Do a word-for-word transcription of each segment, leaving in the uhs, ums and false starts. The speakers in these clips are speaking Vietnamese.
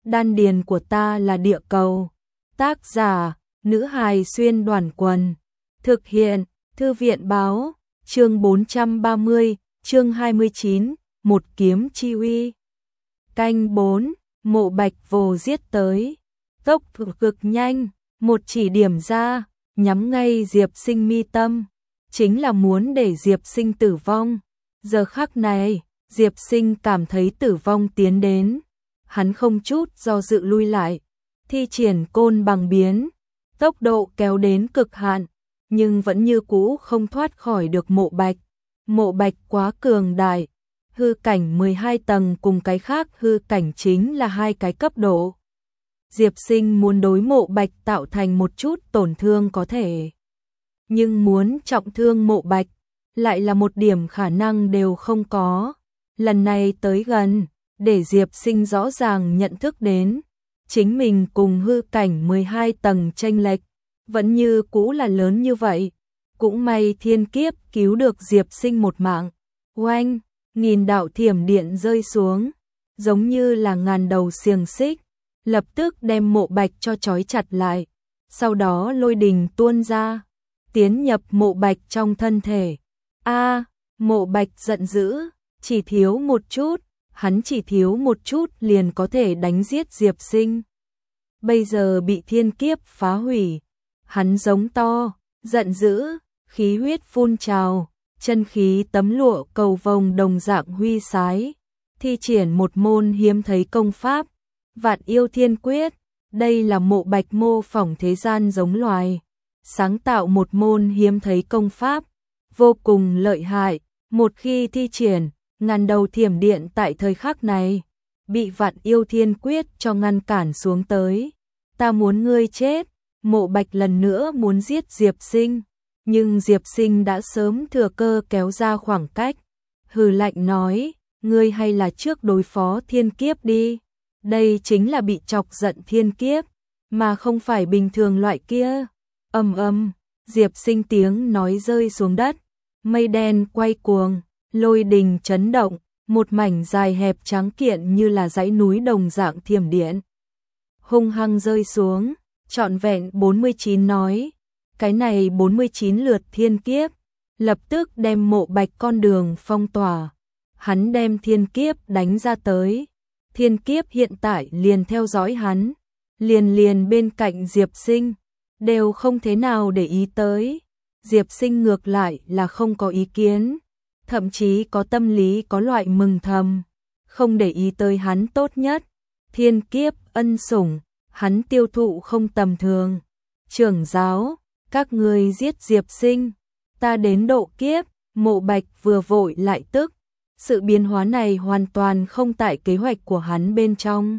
đan điền của ta là địa cầu. Tác giả, nữ hài xuyên đoàn quần. Thực hiện, thư viện báo, chương bốn trăm ba mươi, chương hai mươi chín, một kiếm chi uy. Canh bốn, Mộ Bạch vồ giết tới. Tốc cực nhanh, một chỉ điểm ra, nhắm ngay Diệp Sinh mi tâm. Chính là muốn để Diệp Sinh tử vong. Giờ khắc này, Diệp Sinh cảm thấy tử vong tiến đến. Hắn không chút do dự lui lại, thi triển côn bằng biến, tốc độ kéo đến cực hạn, nhưng vẫn như cũ không thoát khỏi được Mộ Bạch. Mộ Bạch quá cường đại, hư cảnh mười hai tầng cùng cái khác hư cảnh chính là hai cái cấp độ. Diệp Sinh muốn đối Mộ Bạch tạo thành một chút tổn thương có thể, nhưng muốn trọng thương Mộ Bạch lại là một điểm khả năng đều không có. Lần này tới gần, để Diệp Sinh rõ ràng nhận thức đến, chính mình cùng hư cảnh mười hai tầng chênh lệch vẫn như cũ là lớn như vậy. Cũng may thiên kiếp cứu được Diệp Sinh một mạng. Oanh, nghìn đạo thiểm điện rơi xuống, giống như là ngàn đầu xiềng xích, lập tức đem Mộ Bạch cho trói chặt lại. Sau đó lôi đình tuôn ra, tiến nhập Mộ Bạch trong thân thể. A, Mộ Bạch giận dữ, chỉ thiếu một chút, hắn chỉ thiếu một chút liền có thể đánh giết Diệp Sinh. Bây giờ bị thiên kiếp phá hủy, hắn giống to, giận dữ, khí huyết phun trào, chân khí tấm lụa cầu vồng đồng dạng huy sái, thi triển một môn hiếm thấy công pháp, Vạn Yêu Thiên Quyết. Đây là Mộ Bạch mô phỏng thế gian giống loài, sáng tạo một môn hiếm thấy công pháp, vô cùng lợi hại. Một khi thi triển, ngàn đầu thiểm điện tại thời khắc này bị Vạn Yêu Thiên Quyết cho ngăn cản xuống tới. Ta muốn ngươi chết. Mộ Bạch lần nữa muốn giết Diệp Sinh, nhưng Diệp Sinh đã sớm thừa cơ kéo ra khoảng cách, hừ lạnh nói, ngươi hay là trước đối phó thiên kiếp đi. Đây chính là bị chọc giận thiên kiếp, mà không phải bình thường loại kia. Ầm ầm, Diệp Sinh tiếng nói rơi xuống đất, mây đen quay cuồng, lôi đình chấn động, một mảnh dài hẹp trắng kiện như là dãy núi đồng dạng thiểm điện hung hăng rơi xuống, trọn vẹn bốn mươi chín nói. Cái này bốn mươi chín lượt thiên kiếp lập tức đem Mộ Bạch con đường phong tỏa. Hắn đem thiên kiếp đánh ra tới, thiên kiếp hiện tại liền theo dõi hắn, liền liền bên cạnh Diệp Sinh, đều không thế nào để ý tới. Diệp Sinh ngược lại là không có ý kiến, thậm chí có tâm lý có loại mừng thầm, không để ý tới hắn tốt nhất. Thiên kiếp ân sủng, hắn tiêu thụ không tầm thường. Trưởng giáo, các ngươi giết Diệp Sinh, ta đến độ kiếp. Mộ Bạch vừa vội lại tức, sự biến hóa này hoàn toàn không tại kế hoạch của hắn bên trong.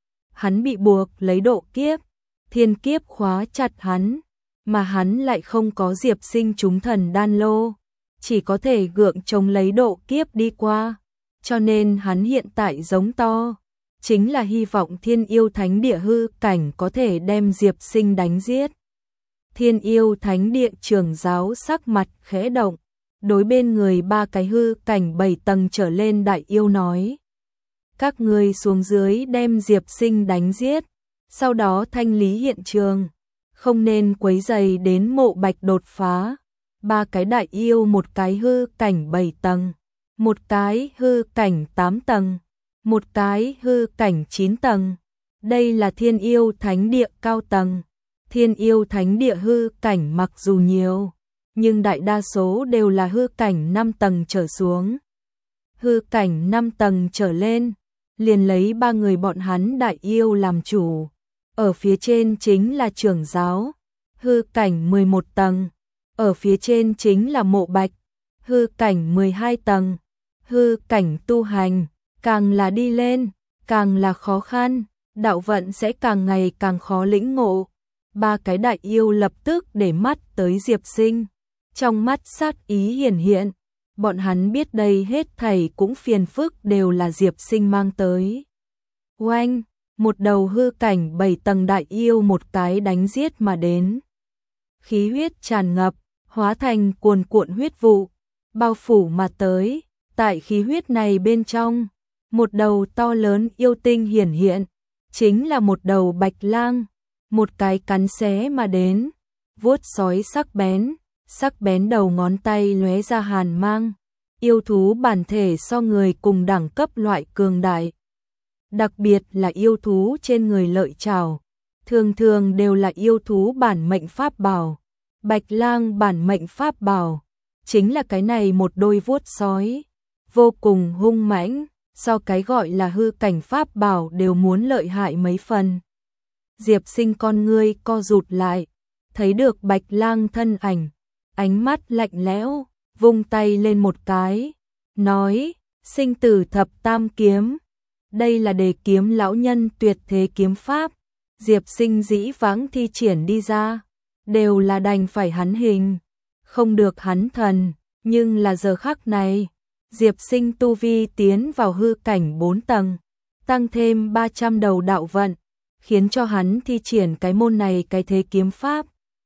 Hắn bị buộc lấy độ kiếp, thiên kiếp khóa chặt hắn, mà hắn lại không có Diệp Sinh trúng thần đan lô, chỉ có thể gượng chống lấy độ kiếp đi qua. Cho nên hắn hiện tại giống to, chính là hy vọng Thiên Yêu Thánh Địa hư cảnh có thể đem Diệp Sinh đánh giết. Thiên Yêu Thánh Địa trưởng giáo sắc mặt khẽ động, đối bên người ba cái hư cảnh bảy tầng trở lên đại yêu nói, các ngươi xuống dưới đem Diệp Sinh đánh giết, sau đó thanh lý hiện trường, không nên quấy rầy đến Mộ Bạch đột phá. Ba cái đại yêu, một cái hư cảnh bảy tầng, một cái hư cảnh tám tầng, một cái hư cảnh chín tầng. Đây là Thiên Yêu Thánh Địa cao tầng. Thiên Yêu Thánh Địa hư cảnh mặc dù nhiều, nhưng đại đa số đều là hư cảnh năm tầng trở xuống. Hư cảnh năm tầng trở lên, liền lấy ba người bọn hắn đại yêu làm chủ. Ở phía trên chính là trưởng giáo, hư cảnh mười một tầng. Ở phía trên chính là Mộ Bạch, hư cảnh mười hai tầng. Hư cảnh tu hành, càng là đi lên, càng là khó khăn, đạo vận sẽ càng ngày càng khó lĩnh ngộ. Ba cái đại yêu lập tức để mắt tới Diệp Sinh, trong mắt sát ý hiển hiện. Bọn hắn biết đây hết thảy cũng phiền phức đều là Diệp Sinh mang tới. Oanh, một đầu hư cảnh bảy tầng đại yêu một cái đánh giết mà đến. Khí huyết tràn ngập, hóa thành cuồn cuộn huyết vụ, bao phủ mà tới. Tại khí huyết này bên trong, một đầu to lớn yêu tinh hiển hiện, chính là một đầu bạch lang, một cái cắn xé mà đến, vuốt sói sắc bén, sắc bén đầu ngón tay lóe ra hàn mang, yêu thú bản thể so người cùng đẳng cấp loại cường đại. Đặc biệt là yêu thú trên người lợi trảo, thường thường đều là yêu thú bản mệnh pháp bảo. Bạch lang bản mệnh pháp bảo, chính là cái này một đôi vuốt sói, vô cùng hung mãnh, so cái gọi là hư cảnh pháp bảo đều muốn lợi hại mấy phần. Diệp Sinh con ngươi co rụt lại, thấy được bạch lang thân ảnh, ánh mắt lạnh lẽo, vung tay lên một cái, nói, sinh tử thập tam kiếm. Đây là đề kiếm lão nhân tuyệt thế kiếm pháp, Diệp Sinh dĩ vãng thi triển đi ra, đều là đành phải hắn hình, không được hắn thần, nhưng là giờ khắc này, Diệp Sinh tu vi tiến vào hư cảnh bốn tầng, tăng thêm ba trăm đầu đạo vận, khiến cho hắn thi triển cái môn này cái thế kiếm pháp.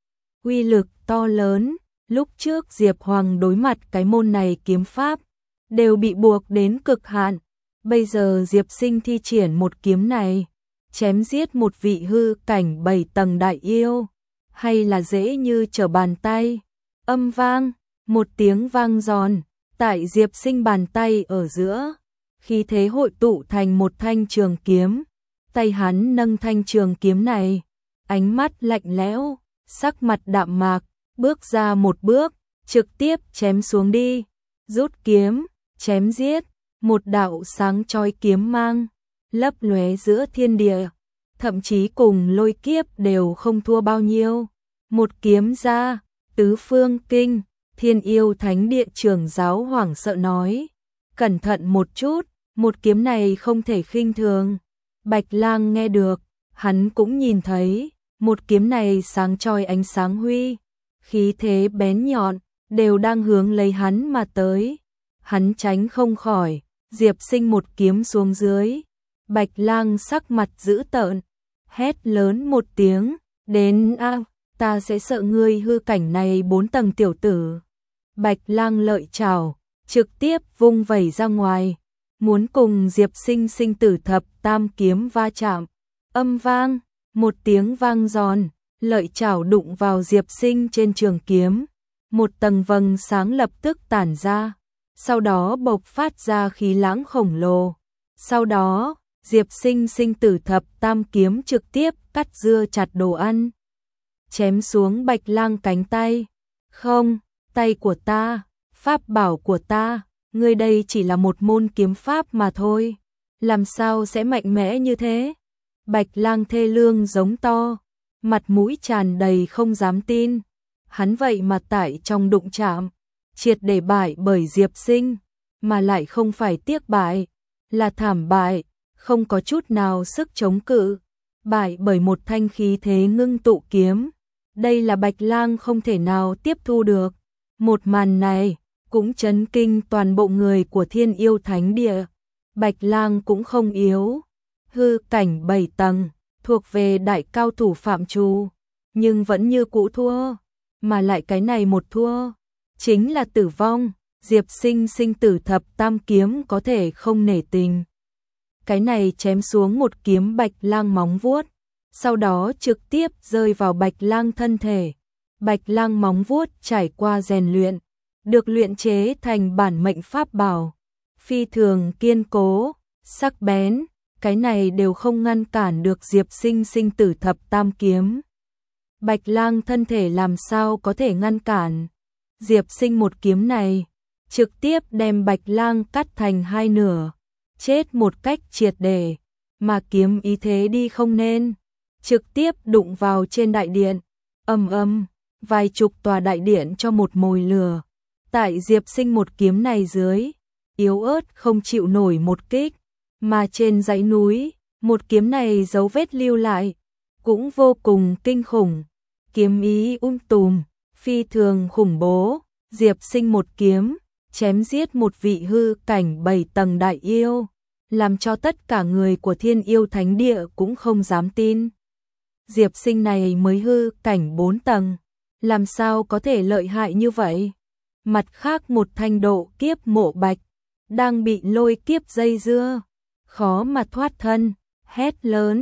Uy lực to lớn, lúc trước Diệp Hoàng đối mặt cái môn này kiếm pháp, đều bị buộc đến cực hạn. Bây giờ Diệp Sinh thi triển một kiếm này, chém giết một vị hư cảnh bảy tầng đại yêu, hay là dễ như trở bàn tay. Âm vang, một tiếng vang giòn, tại Diệp Sinh bàn tay ở giữa, khí thế hội tụ thành một thanh trường kiếm, tay hắn nâng thanh trường kiếm này, ánh mắt lạnh lẽo, sắc mặt đạm mạc, bước ra một bước, trực tiếp chém xuống đi, rút kiếm, chém giết, một đạo sáng chói kiếm mang, lấp lóe giữa thiên địa, thậm chí cùng lôi kiếp đều không thua bao nhiêu. Một kiếm ra, tứ phương kinh, Thiên Yêu Thánh Địa trưởng giáo hoảng sợ nói, cẩn thận một chút, một kiếm này không thể khinh thường. Bạch lang nghe được, hắn cũng nhìn thấy, một kiếm này sáng chói ánh sáng huy, khí thế bén nhọn, đều đang hướng lấy hắn mà tới. Hắn tránh không khỏi, Diệp Sinh một kiếm xuống dưới, Bạch lang sắc mặt dữ tợn, hét lớn một tiếng, đến a, ta sẽ sợ ngươi hư cảnh này bốn tầng tiểu tử. Bạch lang lợi trảo, trực tiếp vung vẩy ra ngoài, muốn cùng Diệp Sinh sinh tử thập tam kiếm va chạm. Âm vang, một tiếng vang giòn, lợi trảo đụng vào Diệp Sinh trên trường kiếm, một tầng vầng sáng lập tức tản ra, sau đó bộc phát ra khí lãng khổng lồ. Sau đó, Diệp Sinh sinh tử thập tam kiếm trực tiếp cắt dưa chặt đồ ăn, chém xuống Bạch lang cánh tay. Không, tay của ta, pháp bảo của ta, ngươi đây chỉ là một môn kiếm pháp mà thôi, làm sao sẽ mạnh mẽ như thế? Bạch lang thê lương giống to, mặt mũi tràn đầy không dám tin, hắn vậy mà tại trong đụng chạm, triệt để bại bởi Diệp Sinh, mà lại không phải tiếc bại, là thảm bại, không có chút nào sức chống cự, bại bởi một thanh khí thế ngưng tụ kiếm. Đây là Bạch lang không thể nào tiếp thu được. Một màn này cũng chấn kinh toàn bộ người của Thiên Yêu Thánh Địa. Bạch lang cũng không yếu, hư cảnh bảy tầng, thuộc về đại cao thủ phạm trù, nhưng vẫn như cũ thua, mà lại cái này một thua, chính là tử vong. Diệp Sinh sinh tử thập tam kiếm có thể không nể tình. Cái này chém xuống một kiếm Bạch lang móng vuốt, sau đó trực tiếp rơi vào Bạch lang thân thể. Bạch lang móng vuốt trải qua rèn luyện, được luyện chế thành bản mệnh pháp bảo, phi thường kiên cố, sắc bén, cái này đều không ngăn cản được Diệp Sinh sinh tử thập tam kiếm. Bạch lang thân thể làm sao có thể ngăn cản? Diệp Sinh một kiếm này, trực tiếp đem Bạch lang cắt thành hai nửa, chết một cách triệt để, mà kiếm ý thế đi không nên, trực tiếp đụng vào trên đại điện, ầm ầm, vài chục tòa đại điện cho một mồi lửa. Tại Diệp Sinh một kiếm này dưới, yếu ớt không chịu nổi một kích, mà trên dãy núi, một kiếm này dấu vết lưu lại, cũng vô cùng kinh khủng, kiếm ý um tùm, phi thường khủng bố. Diệp Sinh một kiếm, chém giết một vị hư cảnh bảy tầng đại yêu, làm cho tất cả người của Thiên Yêu Thánh Địa cũng không dám tin. Diệp Sinh này mới hư cảnh bốn tầng, làm sao có thể lợi hại như vậy? Mặt khác một thanh độ kiếp Mộ Bạch, đang bị lôi kiếp dây dưa, khó mà thoát thân, hét lớn,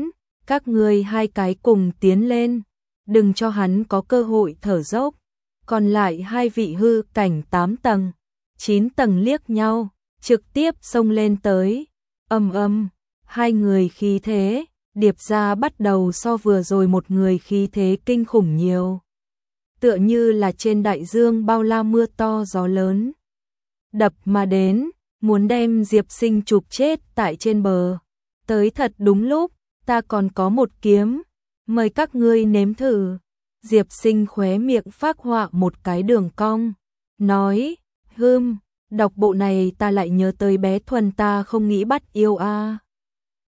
các ngươi hai cái cùng tiến lên, đừng cho hắn có cơ hội thở dốc. Còn lại hai vị hư cảnh tám tầng, chín tầng liếc nhau, trực tiếp xông lên tới. Ầm ầm, hai người khí thế điệp ra bắt đầu so vừa rồi một người khí thế kinh khủng nhiều. Tựa như là trên đại dương bao la mưa to gió lớn. Đập mà đến, muốn đem Diệp Sinh chụp chết tại trên bờ. Tới thật đúng lúc, ta còn có một kiếm, mời các ngươi nếm thử. Diệp Sinh khóe miệng phác họa một cái đường cong, nói, hưm, đọc bộ này ta lại nhớ tới bé Thuần ta không nghĩ bắt yêu a.